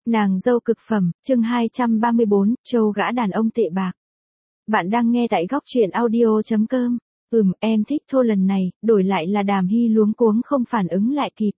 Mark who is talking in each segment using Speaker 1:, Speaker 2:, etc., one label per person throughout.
Speaker 1: Nàng dâu cực phẩm, chương 234, trâu gã đàn ông tệ bạc. Bạn đang nghe tại góc truyện audio.com. Em thích thô lần này, đổi lại là Đàm Hy luống cuống không phản ứng lại kịp.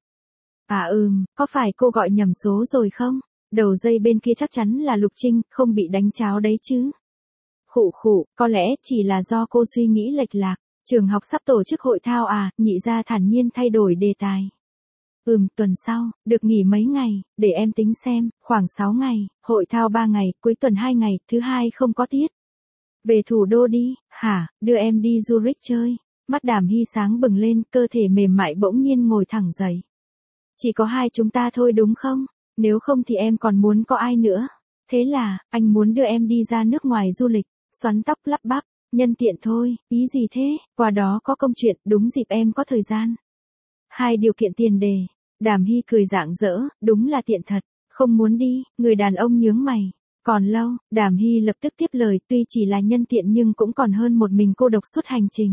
Speaker 1: Có phải cô gọi nhầm số rồi không? Đầu dây bên kia chắc chắn là Lục Trinh, không bị đánh cháo đấy chứ. Khụ, có lẽ chỉ là do cô suy nghĩ lệch lạc. Trường học sắp tổ chức hội thao à, nhị gia thản nhiên thay đổi đề tài. Tuần sau, được nghỉ mấy ngày, để em tính xem, khoảng 6 ngày, hội thao 3 ngày, cuối tuần 2 ngày, thứ hai không có tiết. Về thủ đô đi, hả, đưa em đi Zurich chơi. Mắt Đàm Hy sáng bừng lên, cơ thể mềm mại bỗng nhiên ngồi thẳng dậy. Chỉ có hai chúng ta thôi đúng không? Nếu không thì em còn muốn có ai nữa? Thế là, anh muốn đưa em đi ra nước ngoài du lịch, xoắn tóc lắp bắp, nhân tiện thôi, ý gì thế? Qua đó có công chuyện, đúng dịp em có thời gian. Hai điều kiện tiền đề. Đàm Hy cười rạng rỡ, đúng là tiện thật, không muốn đi, người đàn ông nhướng mày. Còn lâu, Đàm Hy lập tức tiếp lời, tuy chỉ là nhân tiện nhưng cũng còn hơn một mình cô độc suốt hành trình.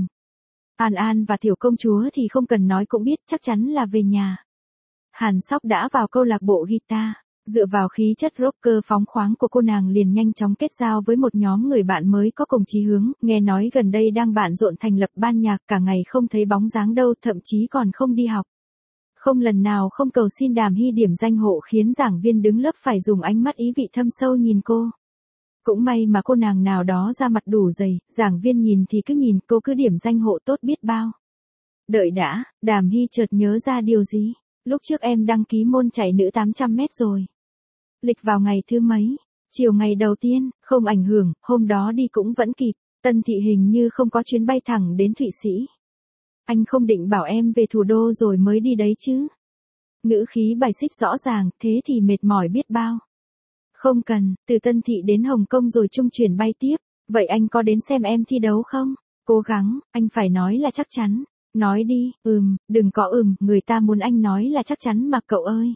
Speaker 1: An và tiểu công chúa thì không cần nói cũng biết, chắc chắn là về nhà. Hàn Sóc đã vào câu lạc bộ guitar, dựa vào khí chất rocker phóng khoáng của cô nàng liền nhanh chóng kết giao với một nhóm người bạn mới có cùng chí hướng, nghe nói gần đây đang bận rộn thành lập ban nhạc, cả ngày không thấy bóng dáng đâu, thậm chí còn không đi học. Không lần nào không cầu xin Đàm Hy điểm danh hộ khiến giảng viên đứng lớp phải dùng ánh mắt ý vị thâm sâu nhìn cô. Cũng may mà cô nàng nào đó ra mặt đủ dày, giảng viên nhìn thì cứ nhìn, cô cứ điểm danh hộ tốt biết bao. Đợi đã, Đàm Hy chợt nhớ ra điều gì. Lúc trước em đăng ký môn chạy nữ 800 mét rồi. Lịch vào ngày thứ mấy? Chiều ngày đầu tiên, không ảnh hưởng, hôm đó đi cũng vẫn kịp. Tân Thị hình như không có chuyến bay thẳng đến Thụy Sĩ. Anh không định bảo em về thủ đô rồi mới đi đấy chứ? Ngữ khí bài xích rõ ràng, thế thì mệt mỏi biết bao. Không cần, từ Tân Thị đến Hồng Kông rồi chung chuyển bay tiếp. Vậy anh có đến xem em thi đấu không? Cố gắng, anh phải nói là chắc chắn. Nói đi, đừng có người ta muốn anh nói là chắc chắn mà cậu ơi.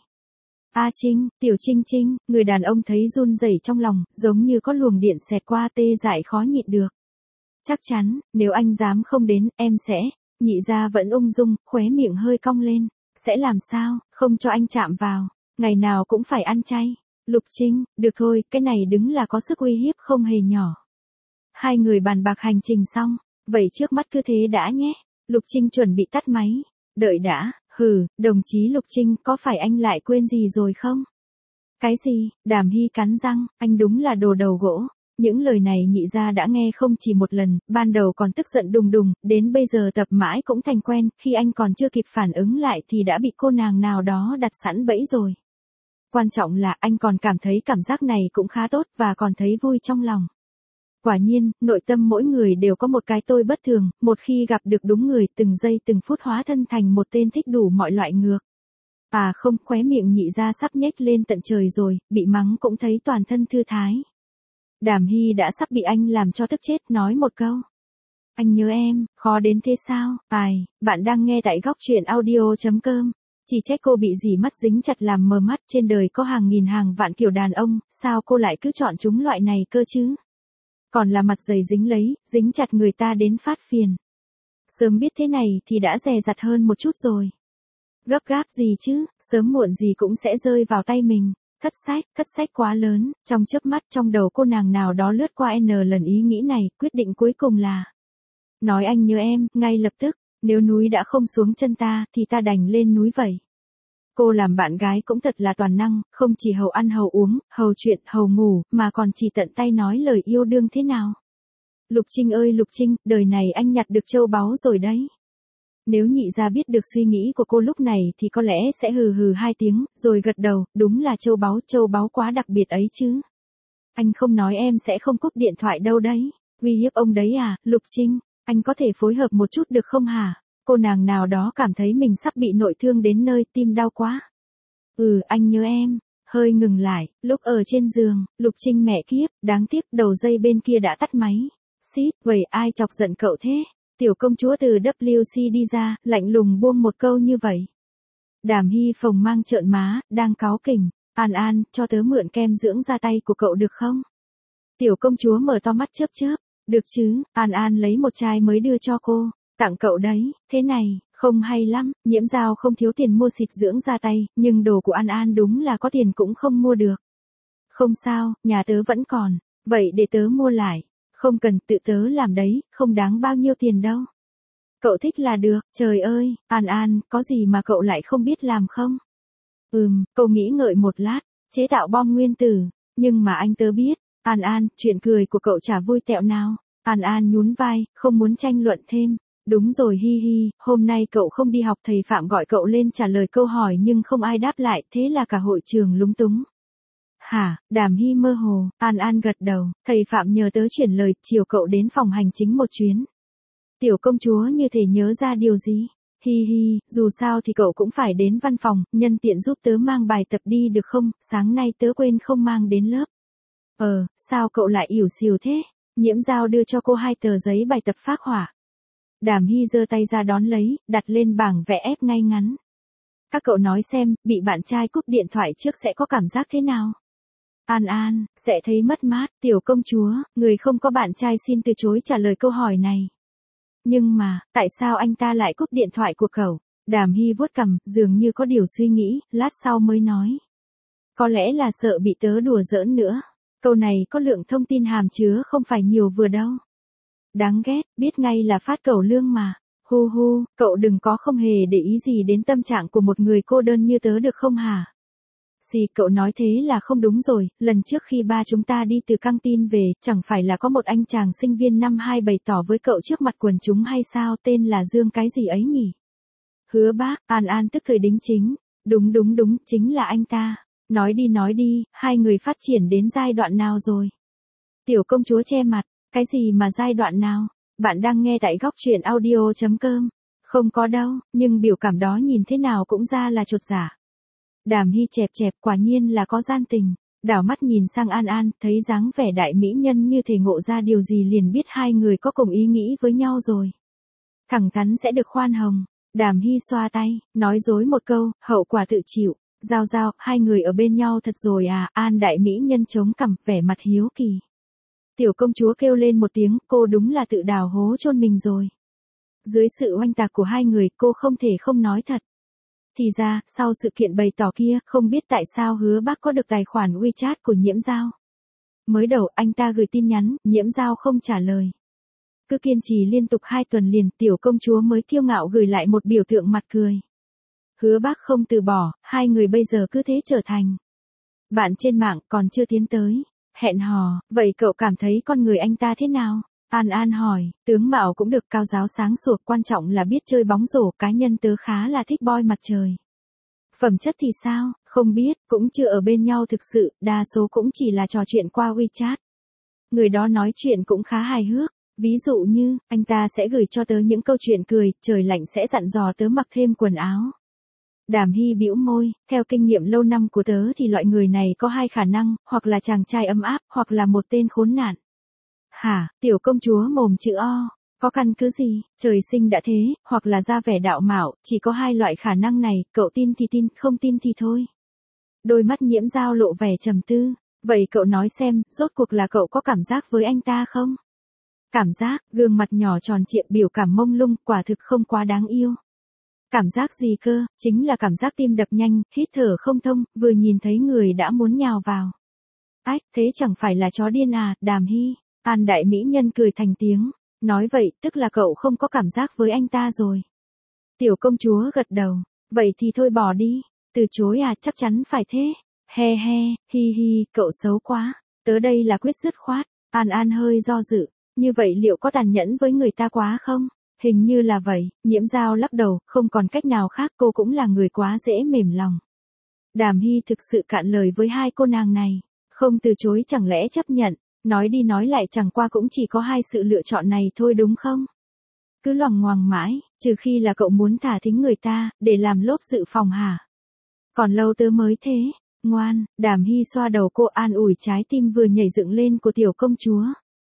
Speaker 1: Trinh, tiểu Trinh, người đàn ông thấy run rẩy trong lòng, giống như có luồng điện xẹt qua tê dại khó nhịn được. Chắc chắn, nếu anh dám không đến, em sẽ. Nhị gia vẫn ung dung, khóe miệng hơi cong lên. Sẽ làm sao, không cho anh chạm vào, ngày nào cũng phải ăn chay. Lục Trinh, được thôi, cái này đứng là có sức uy hiếp không hề nhỏ. Hai người bàn bạc hành trình xong, vậy trước mắt cứ thế đã nhé. Lục Trinh chuẩn bị tắt máy. Đợi đã, đồng chí Lục Trinh, có phải anh lại quên gì rồi không? Cái gì? Đàm Hy cắn răng, anh đúng là đồ đầu gỗ. Những lời này nhị gia đã nghe không chỉ một lần, ban đầu còn tức giận đùng đùng, đến bây giờ tập mãi cũng thành quen, khi anh còn chưa kịp phản ứng lại thì đã bị cô nàng nào đó đặt sẵn bẫy rồi. Quan trọng là anh còn cảm thấy cảm giác này cũng khá tốt và còn thấy vui trong lòng. Quả nhiên, nội tâm mỗi người đều có một cái tôi bất thường, một khi gặp được đúng người, từng giây từng phút hóa thân thành một tên thích đủ mọi loại ngược. Không, khóe miệng nhị gia sắp nhếch lên tận trời rồi, bị mắng cũng thấy toàn thân thư thái. Đàm Hy đã sắp bị anh làm cho tức chết, nói một câu. Anh nhớ em, khó đến thế sao? Bạn đang nghe tại góc truyện audio.com. Chỉ trách cô bị dì mắt dính chặt làm mờ mắt, trên đời có hàng nghìn hàng vạn kiểu đàn ông, sao cô lại cứ chọn chúng loại này cơ chứ? Còn là mặt dày dính chặt người ta đến phát phiền. Sớm biết thế này thì đã dè dặt hơn một chút rồi. Gấp gáp gì chứ, sớm muộn gì cũng sẽ rơi vào tay mình. Thất sách quá lớn, trong chớp mắt trong đầu cô nàng nào đó lướt qua lần ý nghĩ này, quyết định cuối cùng là nói anh nhớ em, ngay lập tức, nếu núi đã không xuống chân ta, thì ta đành lên núi vậy. Cô làm bạn gái cũng thật là toàn năng, không chỉ hầu ăn hầu uống, hầu chuyện, hầu ngủ, mà còn chỉ tận tay nói lời yêu đương thế nào. Lục Trinh ơi Lục Trinh, đời này anh nhặt được châu báu rồi đấy. Nếu nhị gia biết được suy nghĩ của cô lúc này thì có lẽ sẽ hừ hai tiếng, rồi gật đầu, đúng là châu báu quá đặc biệt ấy chứ. Anh không nói em sẽ không cúp điện thoại đâu đấy. Uy hiếp ông đấy à, Lục Trinh, anh có thể phối hợp một chút được không hả? Cô nàng nào đó cảm thấy mình sắp bị nội thương đến nơi, tim đau quá. Anh nhớ em. Hơi ngừng lại, lúc ở trên giường, Lục Trinh mẹ kiếp, đáng tiếc đầu dây bên kia đã tắt máy. Vậy ai chọc giận cậu thế? Tiểu công chúa từ WC đi ra, lạnh lùng buông một câu như vậy. Đàm Hy phồng mang trợn má, đang cáu kỉnh. An, cho tớ mượn kem dưỡng da tay của cậu được không? Tiểu công chúa mở to mắt chớp. Được chứ, An lấy một chai mới đưa cho cô. Tặng cậu đấy, thế này, không hay lắm, Nhiễm Giao không thiếu tiền mua xịt dưỡng da tay, nhưng đồ của An đúng là có tiền cũng không mua được. Không sao, nhà tớ vẫn còn, vậy để tớ mua lại. Không cần, tự tớ làm đấy, không đáng bao nhiêu tiền đâu. Cậu thích là được, trời ơi, An An, có gì mà cậu lại không biết làm không? Cô nghĩ ngợi một lát, chế tạo bom nguyên tử, nhưng mà anh tớ biết, An An, chuyện cười của cậu chả vui tẹo nào. An An nhún vai, không muốn tranh luận thêm. Đúng rồi hi hi, hôm nay cậu không đi học thầy Phạm gọi cậu lên trả lời câu hỏi nhưng không ai đáp lại, thế là cả hội trường lúng túng. Hả, Đàm Hy mơ hồ, An An gật đầu, thầy Phạm nhờ tớ chuyển lời, chiều cậu đến phòng hành chính một chuyến. Tiểu công chúa như thể nhớ ra điều gì. Hi hi, dù sao thì cậu cũng phải đến văn phòng, nhân tiện giúp tớ mang bài tập đi được không, sáng nay tớ quên không mang đến lớp. Sao cậu lại ỉu xìu thế? Nhiễm Giao đưa cho cô 2 tờ giấy bài tập phác họa. Đàm Hy giơ tay ra đón lấy, đặt lên bảng vẽ ép ngay ngắn. Các cậu nói xem, bị bạn trai cúp điện thoại trước sẽ có cảm giác thế nào? An An, sẽ thấy mất mát, tiểu công chúa, người không có bạn trai xin từ chối trả lời câu hỏi này. Nhưng mà, tại sao anh ta lại cúp điện thoại của cậu? Đàm Hy vuốt cằm, dường như có điều suy nghĩ, lát sau mới nói. Có lẽ là sợ bị tớ đùa giỡn nữa. Câu này có lượng thông tin hàm chứa không phải nhiều vừa đâu. Đáng ghét, biết ngay là phát cẩu lương mà. Hu hu, cậu đừng có không hề để ý gì đến tâm trạng của một người cô đơn như tớ được không hả? Gì, cậu nói thế là không đúng rồi, lần trước khi ba chúng ta đi từ căng tin về, chẳng phải là có một anh chàng sinh viên năm 2 bày tỏ với cậu trước mặt quần chúng hay sao, tên là Dương cái gì ấy nhỉ? Hứa Bác, An An tức thời đính chính. Đúng, chính là anh ta. Nói đi, hai người phát triển đến giai đoạn nào rồi? Tiểu công chúa che mặt, cái gì mà giai đoạn nào? Bạn đang nghe tại góc truyện audio.com. Không có đâu, nhưng biểu cảm đó nhìn thế nào cũng ra là chột dạ. Đàm Hy chẹp quả nhiên là có gian tình. Đảo mắt nhìn sang An An, thấy dáng vẻ đại mỹ nhân như thể ngộ ra điều gì liền biết hai người có cùng ý nghĩ với nhau rồi. Thẳng thắn sẽ được khoan hồng. Đàm Hy xoa tay, nói dối một câu, hậu quả tự chịu. Giao, hai người ở bên nhau thật rồi à? An đại mỹ nhân chống cằm, vẻ mặt hiếu kỳ. Tiểu công chúa kêu lên một tiếng, cô đúng là tự đào hố chôn mình rồi. Dưới sự oanh tạc của hai người, cô không thể không nói thật. Thì ra, sau sự kiện bày tỏ kia, không biết tại sao Hứa Bác có được tài khoản WeChat của Nhiễm Giao. Mới đầu anh ta gửi tin nhắn, Nhiễm Giao không trả lời. Cứ kiên trì liên tục 2 tuần liền, tiểu công chúa mới kiêu ngạo gửi lại một biểu tượng mặt cười. Hứa Bác không từ bỏ, hai người bây giờ cứ thế trở thành bạn trên mạng, còn chưa tiến tới hẹn hò. Vậy cậu cảm thấy con người anh ta thế nào? An An hỏi, tướng mạo cũng được, cao giáo sáng sủa, quan trọng là biết chơi bóng rổ, cá nhân tớ khá là thích boy mặt trời. Phẩm chất thì sao? Không biết, cũng chưa ở bên nhau thực sự, đa số cũng chỉ là trò chuyện qua WeChat. Người đó nói chuyện cũng khá hài hước, ví dụ như, anh ta sẽ gửi cho tớ những câu chuyện cười, trời lạnh sẽ dặn dò tớ mặc thêm quần áo. Đàm Hy bĩu môi, theo kinh nghiệm lâu năm của tớ thì loại người này có 2 khả năng, hoặc là chàng trai ấm áp, hoặc là một tên khốn nạn. Hả, tiểu công chúa mồm chữ O, có căn cứ gì, trời sinh đã thế, hoặc là ra vẻ đạo mạo, chỉ có 2 loại khả năng này, cậu tin thì tin, không tin thì thôi. Đôi mắt Nhiễm Giao lộ vẻ trầm tư, vậy cậu nói xem, rốt cuộc là cậu có cảm giác với anh ta không? Cảm giác, gương mặt nhỏ tròn trịa, biểu cảm mông lung, quả thực không quá đáng yêu. Cảm giác gì cơ, chính là cảm giác tim đập nhanh, hít thở không thông, vừa nhìn thấy người đã muốn nhào vào. Ách, thế chẳng phải là chó điên à, Đàm Hy. An đại mỹ nhân cười thành tiếng, nói vậy, tức là cậu không có cảm giác với anh ta rồi. Tiểu công chúa gật đầu, vậy thì thôi bỏ đi, từ chối à, chắc chắn phải thế. He, hi hi, cậu xấu quá, tớ đây là quyết dứt khoát. An An hơi do dự, như vậy liệu có tàn nhẫn với người ta quá không? Hình như là vậy, Nhiễm Giao lắc đầu, không còn cách nào khác, cô cũng là người quá dễ mềm lòng. Đàm Hy thực sự cạn lời với 2 cô nàng này, không từ chối chẳng lẽ chấp nhận, nói đi nói lại chẳng qua cũng chỉ có 2 sự lựa chọn này thôi đúng không? Cứ loằng ngoằng mãi, trừ khi là cậu muốn thả thính người ta, để làm lốp dự phòng hả? Còn lâu tớ mới thế, ngoan, Đàm Hy xoa đầu cô, an ủi trái tim vừa nhảy dựng lên của tiểu công chúa.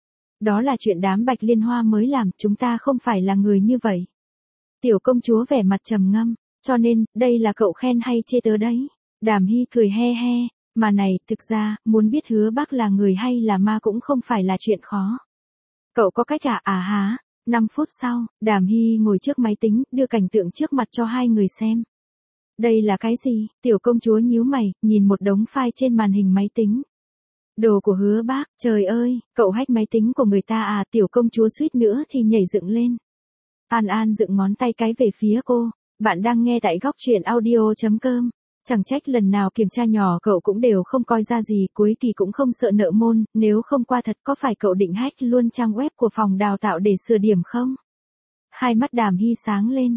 Speaker 1: Đó là chuyện đám Bạch Liên Hoa mới làm, chúng ta không phải là người như vậy. Tiểu công chúa vẻ mặt trầm ngâm, cho nên, đây là cậu khen hay chê tớ đấy. Đàm Hy cười he, mà này, thực ra, muốn biết Hứa Bác là người hay là ma cũng không phải là chuyện khó. Cậu có cách à há, 5 phút sau, Đàm Hy ngồi trước máy tính, đưa cảnh tượng trước mặt cho 2 người xem. Đây là cái gì? Tiểu công chúa nhíu mày, nhìn một đống file trên màn hình máy tính. Đồ của Hứa Bác, trời ơi, cậu hack máy tính của người ta à, tiểu công chúa suýt nữa thì nhảy dựng lên. An An dựng ngón tay cái về phía cô, bạn đang nghe tại góc truyện audio.com. Chẳng trách lần nào kiểm tra nhỏ cậu cũng đều không coi ra gì, cuối kỳ cũng không sợ nợ môn, nếu không qua thật có phải cậu định hack luôn trang web của phòng đào tạo để sửa điểm không? Hai mắt Đàm Hy sáng lên,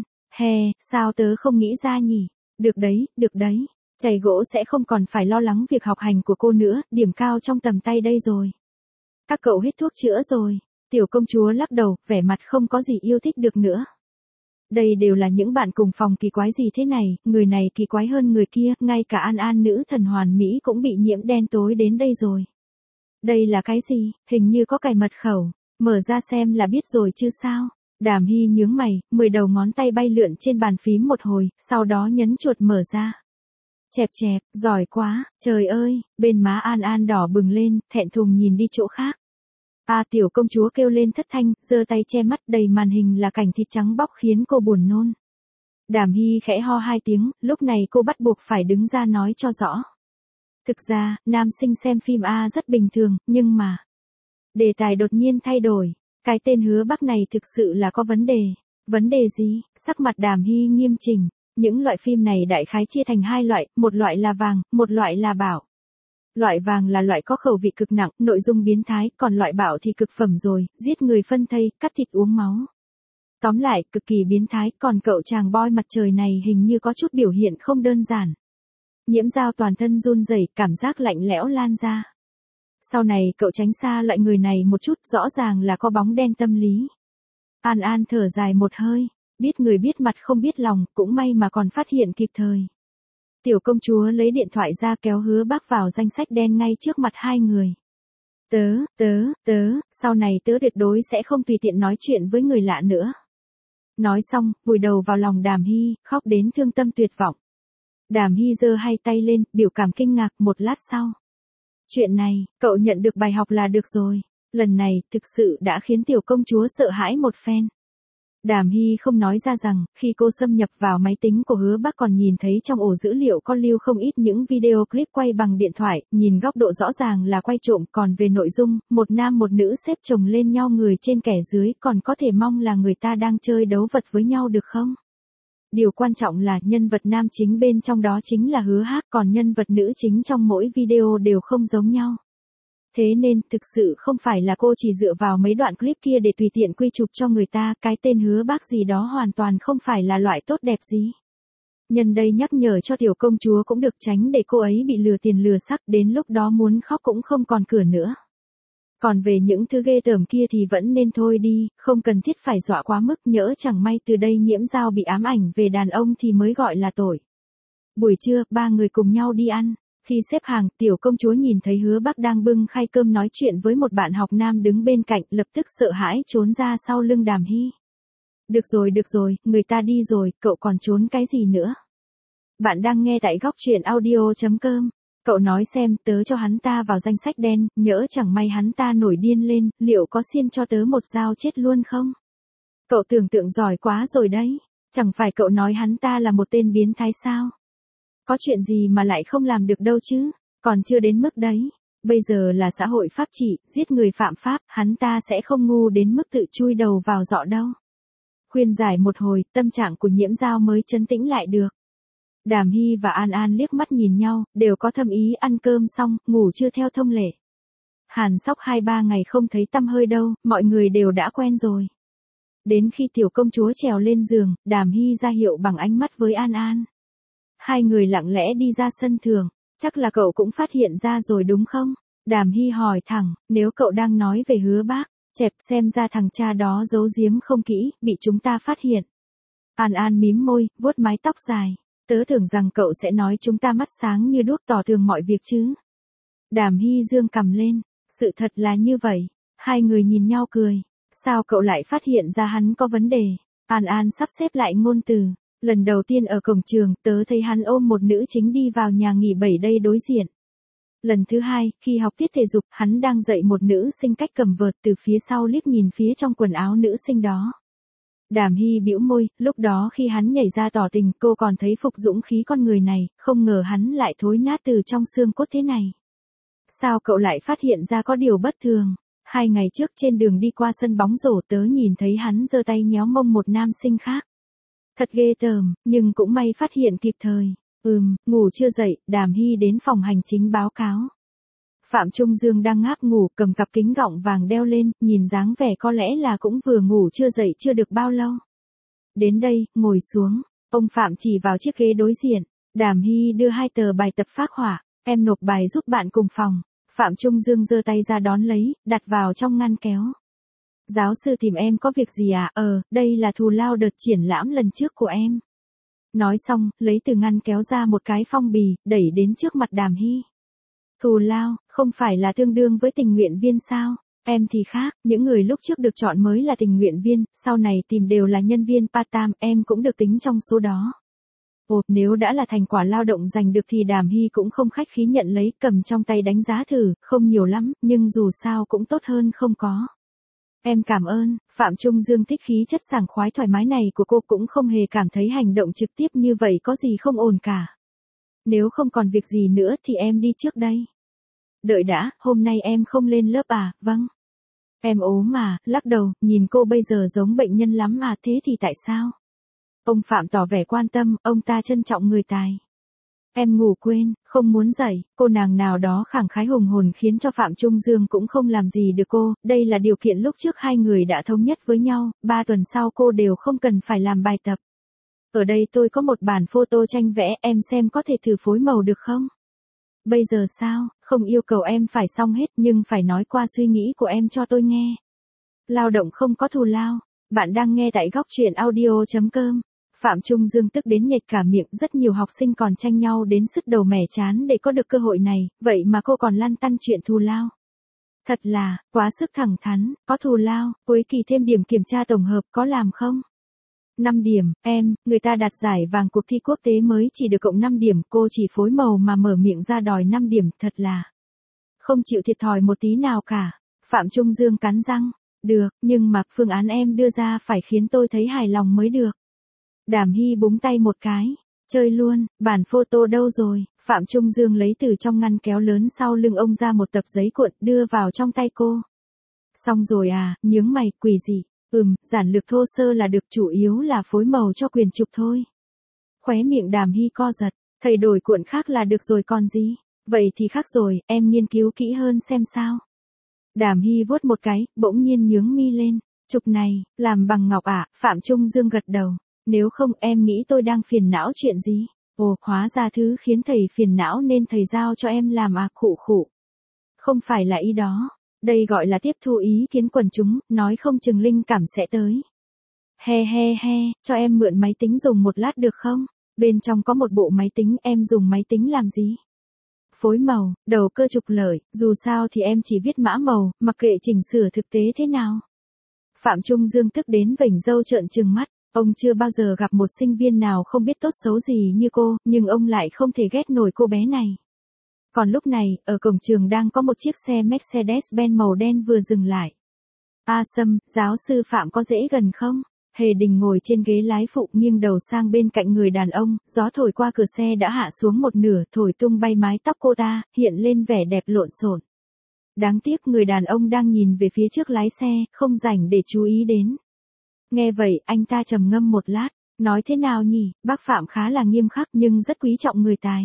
Speaker 1: sao tớ không nghĩ ra nhỉ? Được đấy, chày gỗ sẽ không còn phải lo lắng việc học hành của cô nữa, điểm cao trong tầm tay đây rồi. Các cậu hết thuốc chữa rồi, tiểu công chúa lắc đầu, vẻ mặt không có gì yêu thích được nữa. Đây đều là những bạn cùng phòng kỳ quái gì thế này, người này kỳ quái hơn người kia, ngay cả An An nữ thần hoàn mỹ cũng bị nhiễm đen tối đến đây rồi. Đây là cái gì, hình như có cài mật khẩu, mở ra xem là biết rồi chứ sao. Đàm Hy nhướng mày, 10 đầu ngón tay bay lượn trên bàn phím một hồi, sau đó nhấn chuột mở ra. Chẹp, giỏi quá, trời ơi, bên má An An đỏ bừng lên, thẹn thùng nhìn đi chỗ khác. Tiểu công chúa kêu lên thất thanh, giơ tay che mắt, đầy màn hình là cảnh thịt trắng bóc khiến cô buồn nôn. Đàm Hy khẽ ho 2 tiếng, lúc này cô bắt buộc phải đứng ra nói cho rõ. Thực ra, nam sinh xem phim rất bình thường, nhưng mà... Đề tài đột nhiên thay đổi, cái tên Hứa Bác này thực sự là có vấn đề. Vấn đề gì? Sắc mặt Đàm Hy nghiêm chỉnh. Những loại phim này đại khái chia thành 2 loại, một loại là vàng, một loại là bảo. Loại vàng là loại có khẩu vị cực nặng, nội dung biến thái, còn loại bảo thì cực phẩm rồi, giết người phân thây, cắt thịt uống máu. Tóm lại, cực kỳ biến thái, còn cậu chàng boy mặt trời này hình như có chút biểu hiện không đơn giản. Nhiễm Dao toàn thân run rẩy, cảm giác lạnh lẽo lan ra. Sau này cậu tránh xa loại người này một chút, rõ ràng là có bóng đen tâm lý. An An thở dài một hơi, biết người biết mặt không biết lòng, cũng may mà còn phát hiện kịp thời. Tiểu công chúa lấy điện thoại ra kéo Hứa Bác vào danh sách đen ngay trước mặt hai người. Sau này tớ tuyệt đối sẽ không tùy tiện nói chuyện với người lạ nữa. Nói xong, vùi đầu vào lòng Đàm Hy, khóc đến thương tâm tuyệt vọng. Đàm Hy giơ hai tay lên, biểu cảm kinh ngạc, một lát sau. Chuyện này, cậu nhận được bài học là được rồi. Lần này, thực sự đã khiến tiểu công chúa sợ hãi một phen. Đàm Hy không nói ra rằng, khi cô xâm nhập vào máy tính của Hứa Bác còn nhìn thấy trong ổ dữ liệu có lưu không ít những video clip quay bằng điện thoại, nhìn góc độ rõ ràng là quay trộm, còn về nội dung, một nam một nữ xếp chồng lên nhau người trên kẻ dưới, còn có thể mong là người ta đang chơi đấu vật với nhau được không? Điều quan trọng là nhân vật nam chính bên trong đó chính là Hứa Hát, còn nhân vật nữ chính trong mỗi video đều không giống nhau. Thế nên, thực sự không phải là cô chỉ dựa vào mấy đoạn clip kia để tùy tiện quy chụp cho người ta, cái tên Hứa Bác gì đó hoàn toàn không phải là loại tốt đẹp gì. Nhân đây nhắc nhở cho tiểu công chúa cũng được, tránh để cô ấy bị lừa tiền lừa sắc, đến lúc đó muốn khóc cũng không còn cửa nữa. Còn về những thứ ghê tởm kia thì vẫn nên thôi đi, không cần thiết phải dọa quá mức, nhỡ chẳng may từ đây Nhiễm Dao bị ám ảnh về đàn ông thì mới gọi là tội. Buổi trưa, ba người cùng nhau đi ăn. Khi xếp hàng, tiểu công chúa nhìn thấy Hứa Bác đang bưng khay cơm nói chuyện với một bạn học nam đứng bên cạnh, lập tức sợ hãi trốn ra sau lưng Đàm Hy. Được rồi, người ta đi rồi, cậu còn trốn cái gì nữa? Bạn đang nghe tại góc truyện audio.com. Cậu nói xem, tớ cho hắn ta vào danh sách đen, nhỡ chẳng may hắn ta nổi điên lên, liệu có xiên cho tớ một dao chết luôn không? Cậu tưởng tượng giỏi quá rồi đấy, chẳng phải cậu nói hắn ta là một tên biến thái sao? Có chuyện gì mà lại không làm được đâu chứ, còn chưa đến mức đấy. Bây giờ là xã hội pháp trị, giết người phạm pháp, hắn ta sẽ không ngu đến mức tự chui đầu vào giọ đâu. Khuyên giải một hồi, tâm trạng của Nhiễm Dao mới trấn tĩnh lại được. Đàm Hy và An An liếc mắt nhìn nhau, đều có thâm ý, ăn cơm xong, ngủ chưa theo thông lệ. Hàn Sóc 2-3 ngày không thấy tăm hơi đâu, mọi người đều đã quen rồi. Đến khi tiểu công chúa trèo lên giường, Đàm Hy ra hiệu bằng ánh mắt với An An. Hai người lặng lẽ đi ra sân thượng, chắc là cậu cũng phát hiện ra rồi đúng không? Đàm Hy hỏi thẳng, nếu cậu đang nói về Hứa Bác, chẹp xem ra thằng cha đó giấu giếm không kỹ, bị chúng ta phát hiện. An An mím môi, vuốt mái tóc dài, tớ tưởng rằng cậu sẽ nói chúng ta mắt sáng như đuốc tỏ tường mọi việc chứ. Đàm Hy dương cằm lên, sự thật là như vậy. Hai người nhìn nhau cười, sao cậu lại phát hiện ra hắn có vấn đề? An An sắp xếp lại ngôn từ. Lần đầu tiên ở cổng trường, tớ thấy hắn ôm một nữ chính đi vào nhà nghỉ 7 đây đối diện. Lần thứ hai, khi học tiết thể dục, hắn đang dạy một nữ sinh cách cầm vợt, từ phía sau liếc nhìn phía trong quần áo nữ sinh đó. Đàm Hy bĩu môi, lúc đó khi hắn nhảy ra tỏ tình, cô còn thấy phục dũng khí con người này, không ngờ hắn lại thối nát từ trong xương cốt thế này. Sao cậu lại phát hiện ra có điều bất thường? 2 ngày trước trên đường đi qua sân bóng rổ tớ nhìn thấy hắn giơ tay nhéo mông một nam sinh khác. Thật ghê tởm, nhưng cũng may phát hiện kịp thời. Ngủ chưa dậy, Đàm Hy đến phòng hành chính báo cáo. Phạm Trung Dương đang ngáp ngủ, cầm cặp kính gọng vàng đeo lên, nhìn dáng vẻ có lẽ là cũng vừa ngủ chưa dậy chưa được bao lâu. Đến đây, ngồi xuống. Ông Phạm chỉ vào chiếc ghế đối diện. Đàm Hy đưa 2 tờ bài tập phác họa. Em nộp bài giúp bạn cùng phòng. Phạm Trung Dương giơ tay ra đón lấy, đặt vào trong ngăn kéo. Giáo sư tìm em có việc gì à? Đây là thù lao đợt triển lãm lần trước của em. Nói xong, lấy từ ngăn kéo ra một cái phong bì, đẩy đến trước mặt Đàm Hy. Thù lao, không phải là tương đương với tình nguyện viên sao? Em thì khác, những người lúc trước được chọn mới là tình nguyện viên, sau này tìm đều là nhân viên part-time, em cũng được tính trong số đó. Nếu đã là thành quả lao động giành được thì Đàm Hy cũng không khách khí nhận lấy, cầm trong tay đánh giá thử, không nhiều lắm, nhưng dù sao cũng tốt hơn không có. Em cảm ơn. Phạm Trung Dương thích khí chất sảng khoái thoải mái này của cô, cũng không hề cảm thấy hành động trực tiếp như vậy có gì không ổn cả. Nếu không còn việc gì nữa thì em đi trước đây. Đợi đã, hôm nay em không lên lớp à? Vâng. Em ốm mà, lắc đầu, nhìn cô bây giờ giống bệnh nhân lắm à, thế thì tại sao? Ông Phạm tỏ vẻ quan tâm, ông ta trân trọng người tài. Em ngủ quên, không muốn dậy, cô nàng nào đó khẳng khái hùng hồn khiến cho Phạm Trung Dương cũng không làm gì được cô, đây là điều kiện lúc trước hai người đã thống nhất với nhau, 3 tuần sau cô đều không cần phải làm bài tập. Ở đây tôi có một bản photo tranh vẽ, em xem có thể thử phối màu được không? Bây giờ sao, không yêu cầu em phải xong hết nhưng phải nói qua suy nghĩ của em cho tôi nghe. Lao động không có thù lao, bạn đang nghe tại góc truyện audio.com. Phạm Trung Dương tức đến nhếch cả miệng, rất nhiều học sinh còn tranh nhau đến sứt đầu mẻ trán để có được cơ hội này, vậy mà cô còn lăn tăn chuyện thù lao. Thật là, quá sức thẳng thắn, có thù lao, cuối kỳ thêm điểm kiểm tra tổng hợp có làm không? 5 điểm, người ta đạt giải vàng cuộc thi quốc tế mới chỉ được cộng 5 điểm, cô chỉ phối màu mà mở miệng ra đòi 5 điểm, thật là không chịu thiệt thòi một tí nào cả. Phạm Trung Dương cắn răng, được, nhưng mà phương án em đưa ra phải khiến tôi thấy hài lòng mới được. Đàm Hy búng tay một cái, chơi luôn, bản photo đâu rồi? Phạm Trung Dương lấy từ trong ngăn kéo lớn sau lưng ông ra một tập giấy cuộn đưa vào trong tay cô. Xong rồi à, nhướng mày, quỷ gì? Giản lược thô sơ là được, chủ yếu là phối màu cho quyền chụp thôi. Khóe miệng Đàm Hy co giật, thầy đổi cuộn khác là được rồi còn gì? Vậy thì khác rồi, em nghiên cứu kỹ hơn xem sao. Đàm Hy vuốt một cái, bỗng nhiên nhướng mi lên, chụp này, làm bằng ngọc à? Phạm Trung Dương gật đầu. Nếu không em nghĩ tôi đang phiền não chuyện gì? Hóa ra thứ khiến thầy phiền não nên thầy giao cho em làm à? Khụ khụ. Không phải là ý đó. Đây gọi là tiếp thu ý kiến quần chúng, nói không chừng linh cảm sẽ tới. He, cho em mượn máy tính dùng một lát được không? Bên trong có một bộ máy tính, em dùng máy tính làm gì? Phối màu, đầu cơ trục lợi, dù sao thì em chỉ viết mã màu, mặc kệ chỉnh sửa thực tế thế nào. Phạm Trung Dương tức đến vểnh râu trợn trừng mắt. Ông chưa bao giờ gặp một sinh viên nào không biết tốt xấu gì như cô, nhưng ông lại không thể ghét nổi cô bé này. Còn lúc này, ở cổng trường đang có một chiếc xe Mercedes-Benz màu đen vừa dừng lại. Sâm, giáo sư Phạm có dễ gần không? Hề Đình ngồi trên ghế lái phụ nghiêng đầu sang bên cạnh người đàn ông, gió thổi qua cửa xe đã hạ xuống một nửa, thổi tung bay mái tóc cô ta, hiện lên vẻ đẹp lộn xộn. Đáng tiếc người đàn ông đang nhìn về phía trước lái xe, không rảnh để chú ý đến. Nghe vậy, anh ta trầm ngâm một lát, nói thế nào nhỉ, bác Phạm khá là nghiêm khắc nhưng rất quý trọng người tài.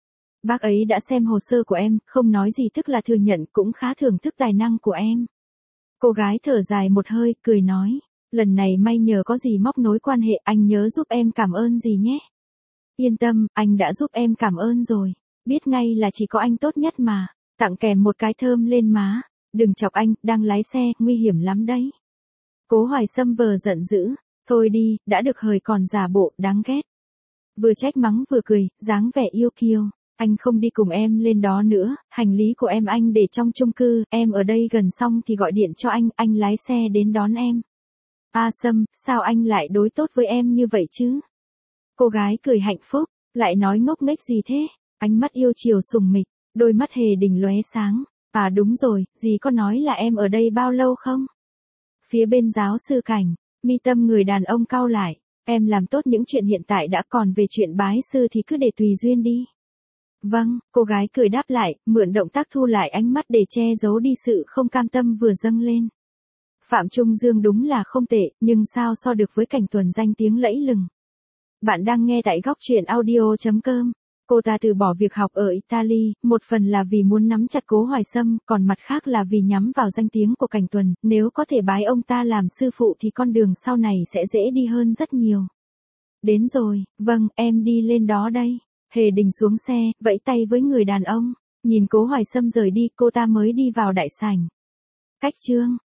Speaker 1: Bác ấy đã xem hồ sơ của em, không nói gì tức là thừa nhận, cũng khá thưởng thức tài năng của em. Cô gái thở dài một hơi, cười nói, lần này may nhờ có gì móc nối quan hệ, anh nhớ giúp em cảm ơn gì nhé. Yên tâm, anh đã giúp em cảm ơn rồi, biết ngay là chỉ có anh tốt nhất mà, tặng kèm một cái thơm lên má, đừng chọc anh, đang lái xe, nguy hiểm lắm đấy. Cố Hoài Sâm vờ giận dữ, thôi đi, đã được hời còn giả bộ, đáng ghét. Vừa trách mắng vừa cười, dáng vẻ yêu kiêu, anh không đi cùng em lên đó nữa, hành lý của em anh để trong chung cư, em ở đây gần xong thì gọi điện cho anh lái xe đến đón em. Sâm, sao anh lại đối tốt với em như vậy chứ? Cô gái cười hạnh phúc, lại nói ngốc nghếch gì thế? Ánh mắt yêu chiều sùng mịch, đôi mắt Hề Đình lóe sáng. Đúng rồi, dì có nói là em ở đây bao lâu không? Phía bên giáo sư Cảnh, mi tâm người đàn ông cau lại, em làm tốt những chuyện hiện tại đã, còn về chuyện bái sư thì cứ để tùy duyên đi. Vâng, cô gái cười đáp lại, mượn động tác thu lại ánh mắt để che giấu đi sự không cam tâm vừa dâng lên. Phạm Trung Dương đúng là không tệ, nhưng sao so được với Cảnh Tuần danh tiếng lẫy lừng. Bạn đang nghe tại góc truyện audio.com. Cô ta từ bỏ việc học ở Italy, một phần là vì muốn nắm chặt Cố Hoài Sâm, còn mặt khác là vì nhắm vào danh tiếng của Cảnh Tuần, nếu có thể bái ông ta làm sư phụ thì con đường sau này sẽ dễ đi hơn rất nhiều. Đến rồi, vâng, em đi lên đó đây. Hề Đình xuống xe, vẫy tay với người đàn ông. Nhìn Cố Hoài Sâm rời đi, cô ta mới đi vào đại sảnh. Cách chương